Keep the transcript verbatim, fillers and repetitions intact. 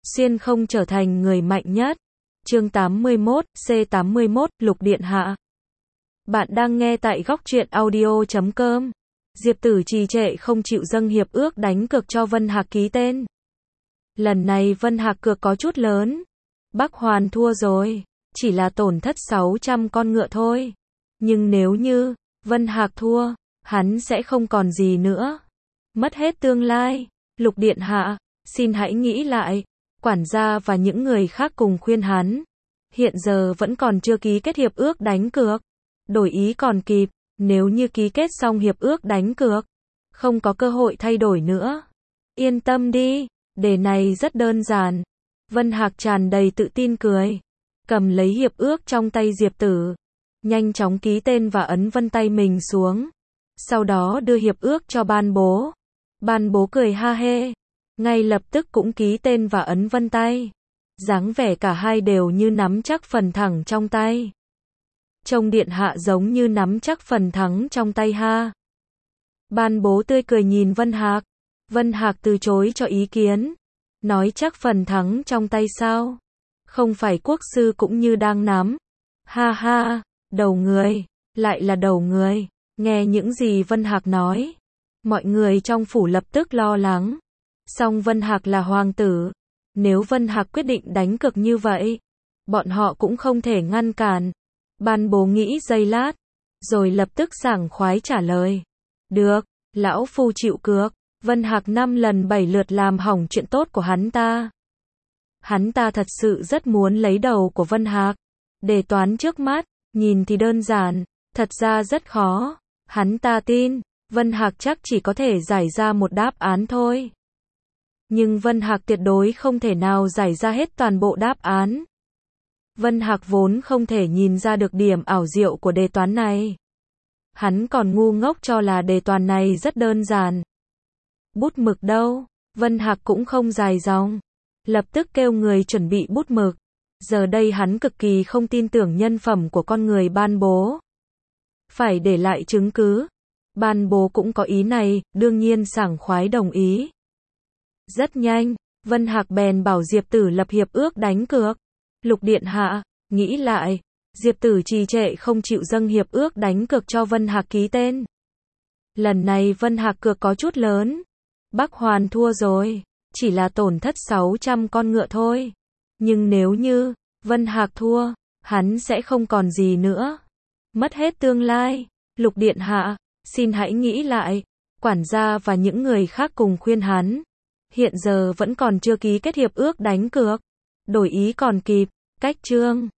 Xuyên không trở thành người mạnh nhất. Chương tám mươi mốt, C tám mươi mốt, Lục Điện Hạ. Bạn đang nghe tại góc truyện audio chấm com. Diệp Tử trì trệ không chịu dâng hiệp ước đánh cược cho Vân Hạc ký tên. Lần này Vân Hạc cược có chút lớn. Bắc Hoàn thua rồi, chỉ là tổn thất sáu trăm con ngựa thôi. Nhưng nếu như Vân Hạc thua, hắn sẽ không còn gì nữa. Mất hết tương lai. Lục Điện Hạ, xin hãy nghĩ lại. Quản gia và những người khác cùng khuyên hắn. Hiện giờ vẫn còn chưa ký kết hiệp ước đánh cược. Đổi ý còn kịp, nếu như ký kết xong hiệp ước đánh cược, không có cơ hội thay đổi nữa. Yên tâm đi, đề này rất đơn giản. Vân Hạc tràn đầy tự tin cười. Cầm lấy hiệp ước trong tay Diệp Tử. Nhanh chóng ký tên và ấn vân tay mình xuống. Sau đó đưa hiệp ước cho Ban Bố. Ban Bố cười ha hê. Ngay lập tức cũng ký tên và ấn vân tay. Dáng vẻ cả hai đều như nắm chắc phần thắng trong tay. Trông Điện Hạ giống như nắm chắc phần thắng trong tay ha. Ban Bố tươi cười nhìn Vân Hạc. Vân Hạc từ chối cho ý kiến. Nói chắc phần thắng trong tay sao? Không phải quốc sư cũng như đang nắm. Ha ha, đầu người, lại là đầu người. Nghe những gì Vân Hạc nói, mọi người trong phủ lập tức lo lắng. Song Vân Hạc là hoàng tử. Nếu Vân Hạc quyết định đánh cược như vậy, bọn họ cũng không thể ngăn cản. Ban Bố nghĩ giây lát, rồi lập tức sảng khoái trả lời. Được, lão phu chịu cược. Vân Hạc năm lần bảy lượt làm hỏng chuyện tốt của hắn ta. Hắn ta thật sự rất muốn lấy đầu của Vân Hạc. Đề toán trước mắt, nhìn thì đơn giản, thật ra rất khó. Hắn ta tin, Vân Hạc chắc chỉ có thể giải ra một đáp án thôi. Nhưng Vân Hạc tuyệt đối không thể nào giải ra hết toàn bộ đáp án. Vân Hạc vốn không thể nhìn ra được điểm ảo diệu của đề toán này. Hắn còn ngu ngốc cho là đề toán này rất đơn giản. Bút mực đâu? Vân Hạc cũng không dài dòng. Lập tức kêu người chuẩn bị bút mực. Giờ đây hắn cực kỳ không tin tưởng nhân phẩm của con người Ban Bố. Phải để lại chứng cứ. Ban Bố cũng có ý này, đương nhiên sảng khoái đồng ý. Rất nhanh, Vân Hạc bèn bảo Diệp Tử lập hiệp ước đánh cược. Lục Điện Hạ, nghĩ lại. Diệp Tử trì trệ không chịu dâng hiệp ước đánh cược cho Vân Hạc ký tên. Lần này Vân Hạc cược có chút lớn. Bắc Hoàn thua rồi, chỉ là tổn thất sáu trăm con ngựa thôi. Nhưng nếu như Vân Hạc thua, hắn sẽ không còn gì nữa. Mất hết tương lai. Lục Điện Hạ, xin hãy nghĩ lại. Quản gia và những người khác cùng khuyên hắn. Hiện giờ vẫn còn chưa ký kết hiệp ước đánh cược. Đổi ý còn kịp. Cách chương